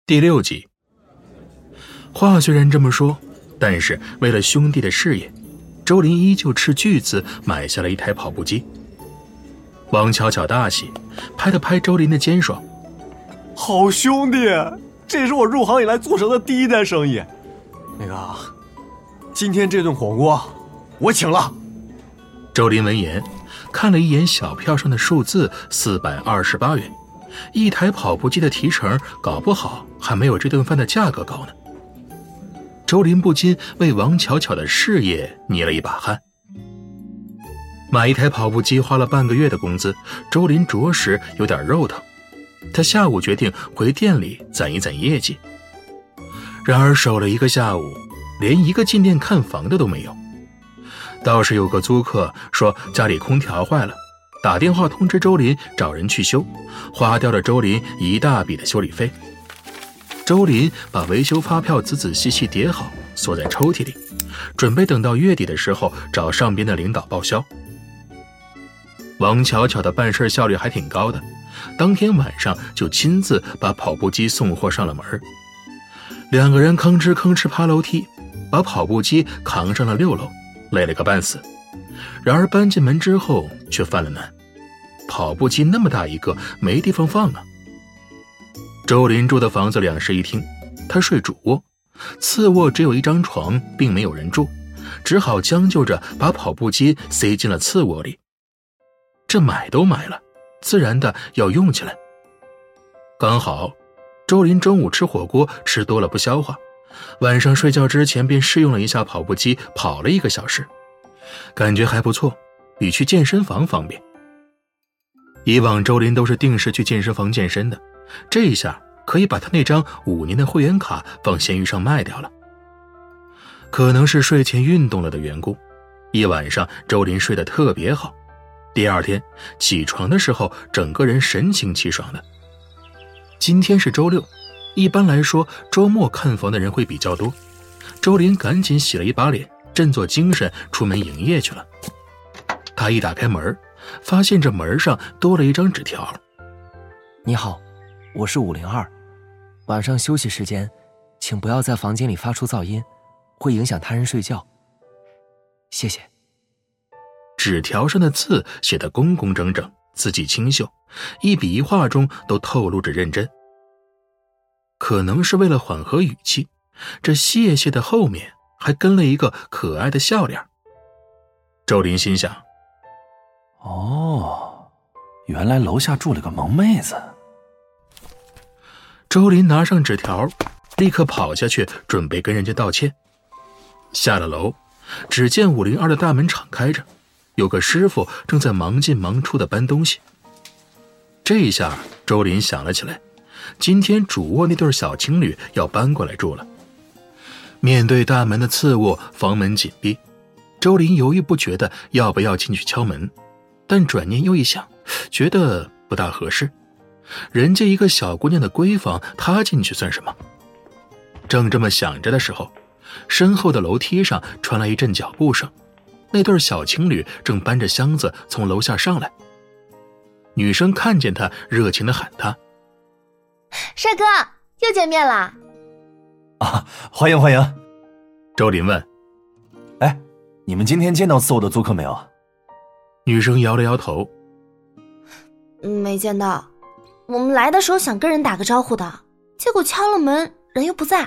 第6集。话虽然这么说，但是为了兄弟的事业，周林依旧斥巨资买下了一台跑步机。王巧巧大喜，拍了拍周林的肩说：“ 好兄弟，这是我入行以来做成的第1单生意。今天这顿火锅我请了。” 周林闻言，看了一眼小票上的数字428元，一台跑步机的提成搞不好还没有这顿饭的价格高呢。周林不禁为王巧巧的事业捏了一把汗。买一台跑步机花了半个月的工资，周林着实有点肉疼。他下午决定回店里攒一攒业绩。然而守了一个下午，连一个进店看房的都没有。倒是有个租客说家里空调坏了，打电话通知周林找人去修，花掉了周林一大笔的修理费。周林把维修发票仔仔细细叠好，锁在抽屉里，准备等到月底的时候找上边的领导报销。王巧巧的办事效率还挺高的，当天晚上就亲自把跑步机送货上了门。2个人吭哧吭哧爬楼梯，把跑步机扛上了6楼，累了个半死。然而搬进门之后却犯了难，跑步机那么大一个，没地方放啊。周林住的房子2室1厅，他睡主卧，次卧只有一张床，并没有人住，只好将就着把跑步机塞进了次卧里。这买都买了，自然的要用起来。刚好周林中午吃火锅吃多了不消化，晚上睡觉之前便试用了一下跑步机，跑了1个小时，感觉还不错，比去健身房方便。以往周林都是定时去健身房健身的，这一下可以把他那张5年的会员卡放闲鱼上卖掉了。可能是睡前运动了的缘故，一晚上周林睡得特别好，第2天起床的时候整个人神清气爽的。今天是周6，一般来说周末看房的人会比较多，周林赶紧洗了一把脸，振作精神出门营业去了。他一打开门，发现这门上多了一张纸条：“ 你好，我是502，晚上休息时间请不要在房间里发出噪音，会影响他人睡觉，谢谢。” 纸条上的字写得工工整整，字迹清秀，一笔一画中都透露着认真。可能是为了缓和语气，这谢谢的后面还跟了一个可爱的笑脸。周林心想， 原来楼下住了个萌妹子。 周林拿上纸条，立刻跑下去准备跟人家道歉。下了楼，只见502的大门敞开着，有个师傅正在忙进忙出的搬东西。这一下周林想了起来，今天主卧那对小情侣要搬过来住了。面对大门的次卧，房门紧闭，周林犹豫不决的要不要进去敲门，但转念又一想，觉得不大合适。人家一个小姑娘的闺房，她进去算什么？正这么想着的时候，身后的楼梯上传来一阵脚步声，那对小情侣正搬着箱子从楼下上来。女生看见他，热情地喊他：“ 帅哥，又见面啦！” 欢迎欢迎。 周林问：“ 你们今天见到次卧的租客没有？” 女生摇了摇头：“ 没见到，我们来的时候想跟人打个招呼的，结果敲了门，人又不在。”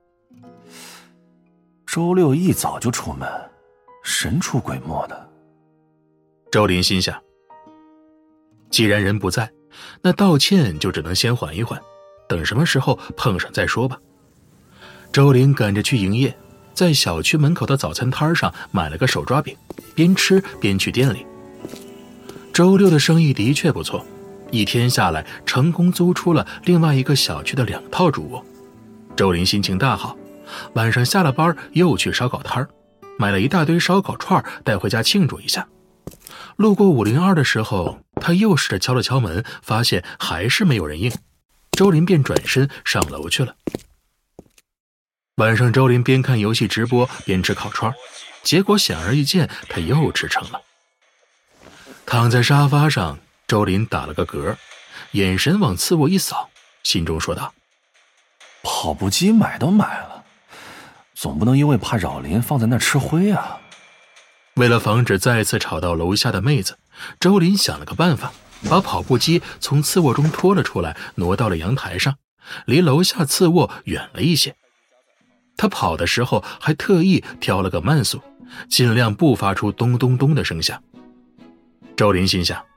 周6一早就出门，神出鬼没的。 周林心想，既然人不在，那道歉就只能先缓一缓，等什么时候碰上再说吧。周林赶着去营业，在小区门口的早餐摊上买了个手抓饼，边吃边去店里。周6的生意的确不错，一天下来成功租出了另外一个小区的2套主卧。周林心情大好，晚上下了班又去烧烤摊，买了一大堆烧烤串带回家庆祝一下。路过502的时候，他又试着敲了敲门，发现还是没有人应，周林便转身上楼去了。晚上周林边看游戏直播边吃烤串，结果显而易见他又吃撑了。躺在沙发上，周林打了个嗝，眼神往次卧一扫，心中说道：“ 跑步机买都买了，总不能因为怕扰邻放在那吃灰啊。 为了防止再次吵到楼下的妹子，周林想了个办法，把跑步机从次卧中拖了出来，挪到了阳台上，离楼下次卧远了一些。他跑的时候还特意调了个慢速，尽量不发出咚咚咚的声响。周林心想，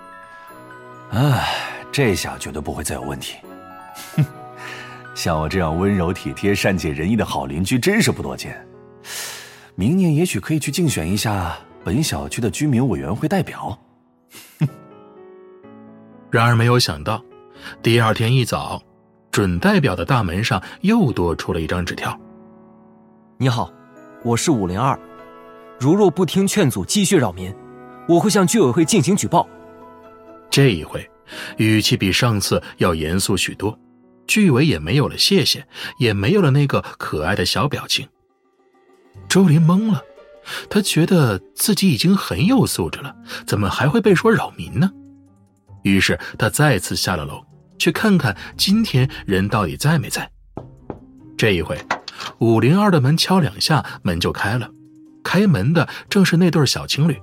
这下绝对不会再有问题。哼，像我这样温柔体贴、善解人意的好邻居真是不多见。明年也许可以去竞选一下本小区的居民委员会代表。 然而没有想到，第二天一早，准代表的大门上又多出了一张纸条。 你好，我是502，如若不听劝阻继续扰民，我会向居委会进行举报。 这一回语气比上次要严肃许多，居委也没有了谢谢，也没有了那个可爱的小表情。周林懵了，他觉得自己已经很有素质了，怎么还会被说扰民呢？于是他再次下了楼，去看看今天人到底在没在。这一回502的门敲2下，门就开了，开门的正是那对小情侣。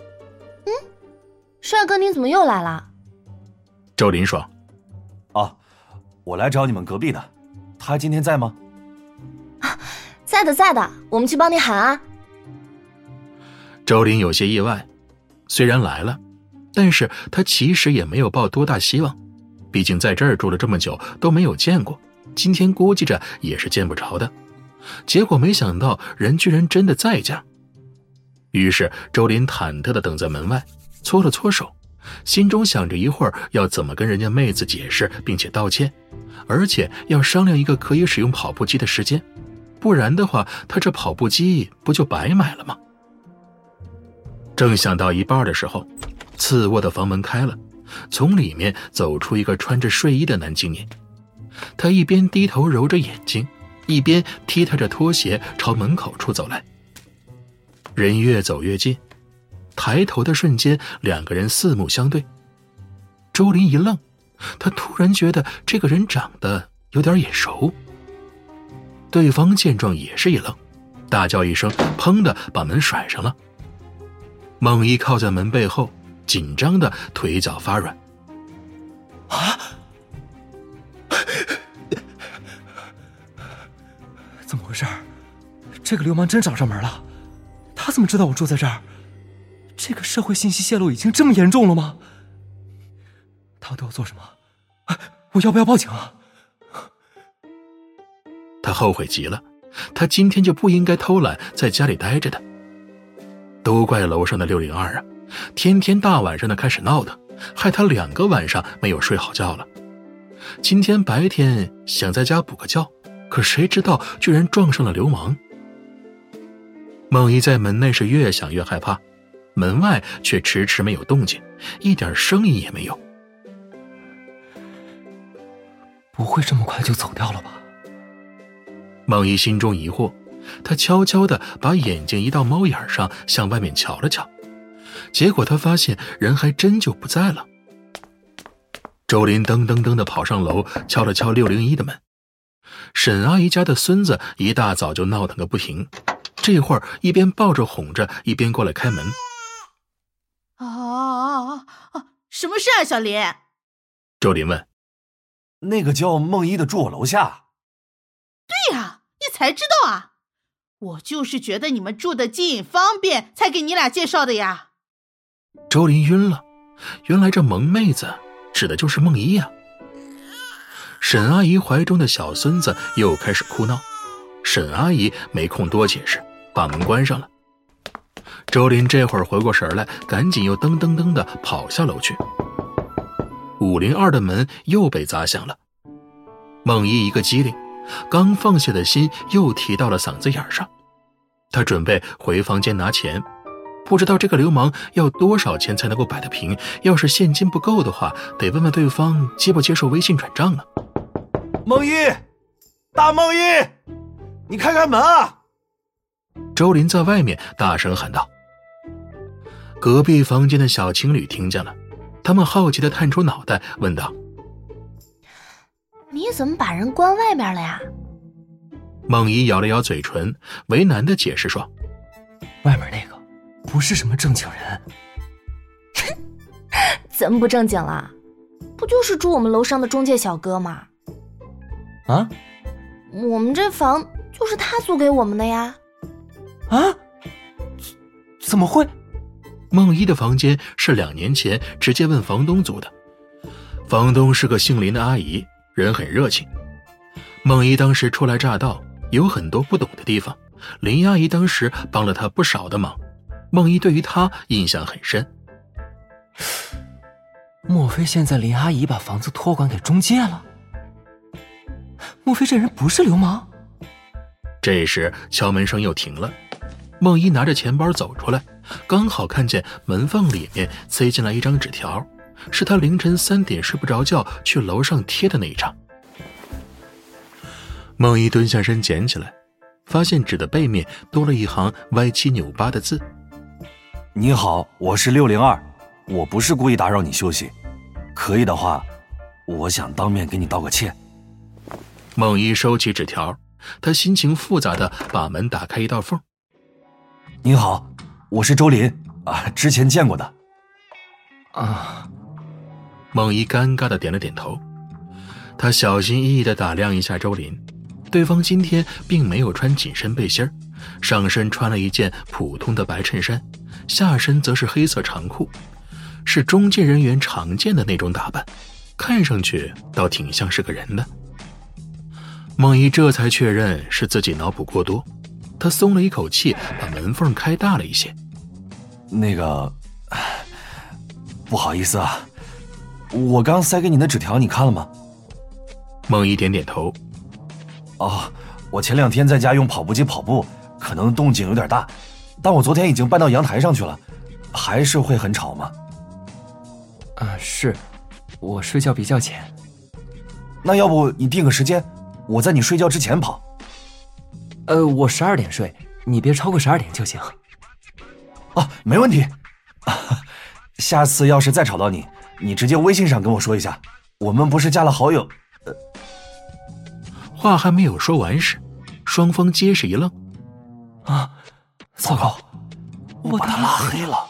帅哥，你怎么又来了？ 周林说， 我来找你们隔壁的，他今天在吗？ 在的在的，我们去帮你喊啊。 周林有些意外，虽然来了，但是他其实也没有抱多大希望，毕竟在这儿住了这么久都没有见过，今天估计着也是见不着的。结果没想到人居然真的在家。于是周林忐忑地等在门外，搓了搓手，心中想着一会儿要怎么跟人家妹子解释并且道歉，而且要商量一个可以使用跑步机的时间，不然的话他这跑步机不就白买了吗？正想到一半的时候，次卧的房门开了，从里面走出一个穿着睡衣的男青年。他一边低头揉着眼睛，一边踢踏着拖鞋朝门口处走来。人越走越近，抬头的瞬间，两个人四目相对。周林一愣，他突然觉得这个人长得有点眼熟。对方见状也是一愣，大叫一声，砰的把门甩上了。孟一靠在门背后，紧张的腿脚发软。 怎么回事？这个流氓真找上门了？他怎么知道我住在这儿？这个社会信息泄露已经这么严重了吗？他要对我做什么？我要不要报警啊？ 他后悔极了，他今天就不应该偷懒在家里待着的。都怪楼上的602啊，天天大晚上的开始闹腾，害他2个晚上没有睡好觉了。今天白天想在家补个觉，可谁知道居然撞上了流氓。孟一在门内是越想越害怕，门外却迟迟没有动静，一点声音也没有。 不会这么快就走掉了吧？ 孟一心中疑惑，他悄悄地把眼睛移到猫眼上，向外面瞧了瞧，结果他发现人还真就不在了。周林噔噔噔地跑上楼，敲了敲601的门。沈阿姨家的孙子一大早就闹腾个不停，这会儿一边抱着哄着，一边过来开门。 什么事啊，小林？ 周林问。 那个叫孟一的住我楼下。 对呀，你才知道啊？我就是觉得你们住得近方便，才给你俩介绍的呀。 周林晕了，原来这萌妹子指的就是孟一呀。沈阿姨怀中的小孙子又开始哭闹，沈阿姨没空多解释，把门关上了。周林这会儿回过神来，赶紧又噔噔噔地跑下楼去。502的门又被砸响了，孟一一个机灵，刚放下的心又提到了嗓子眼上。他准备回房间拿钱，不知道这个流氓要多少钱才能够摆得平，要是现金不够的话，得问问对方接不接受微信转账呢。 孟一，大孟一，你开开门啊！ 周林在外面大声喊道。隔壁房间的小情侣听见了，他们好奇地探出脑袋问道： 你怎么把人关外面了呀？ 孟姨咬了咬嘴唇，为难地解释说： 外面那个不是什么正经人。 怎么不正经了？不就是住我们楼上的中介小哥吗？ 啊？ 我们这房就是他租给我们的呀。 啊？怎么会？ 孟姨的房间是2年前直接问房东租的，房东是个姓林的阿姨，人很热情。孟姨当时初来乍到，有很多不懂的地方，林阿姨当时帮了她不少的忙，孟姨对于她印象很深。 莫非现在林阿姨把房子托管给中介了？莫非这人不是流氓？ 这时敲门声又停了，孟姨拿着钱包走出来，刚好看见门缝里面塞进来一张纸条，是她凌晨3点睡不着觉去楼上贴的那一张。孟姨蹲下身捡起来，发现纸的背面多了一行歪七扭八的字： 你好，我是602，我不是故意打扰你休息，可以的话，我想当面给你道个歉。 孟姨收起纸条，她心情复杂地把门打开一道缝。 你好，我是周林啊，之前见过的。 啊。 孟姨尴尬地点了点头，她小心翼翼地打量一下周林，对方今天并没有穿紧身背心，上身穿了一件普通的白衬衫，下身则是黑色长裤，是中介人员常见的那种打扮，看上去倒挺像是个人的。孟姨这才确认是自己脑补过多，她松了一口气，把门缝开大了一些。 那个，不好意思啊，我刚塞给你的纸条你看了吗？ 孟姨点点头。 哦，我前2天在家用跑步机跑步，可能动静有点大，但我昨天已经搬到阳台上去了，还是会很吵吗？ 是，我睡觉比较浅。 那要不你定个时间，我在你睡觉之前跑。 我12点睡，你别超过12点就行。 哦，没问题。下次要是再吵到你，你直接微信上跟我说一下，我们不是加了好友。 话还没有说完时，双方皆是一愣。 啊，糟糕， 我把他拉黑了。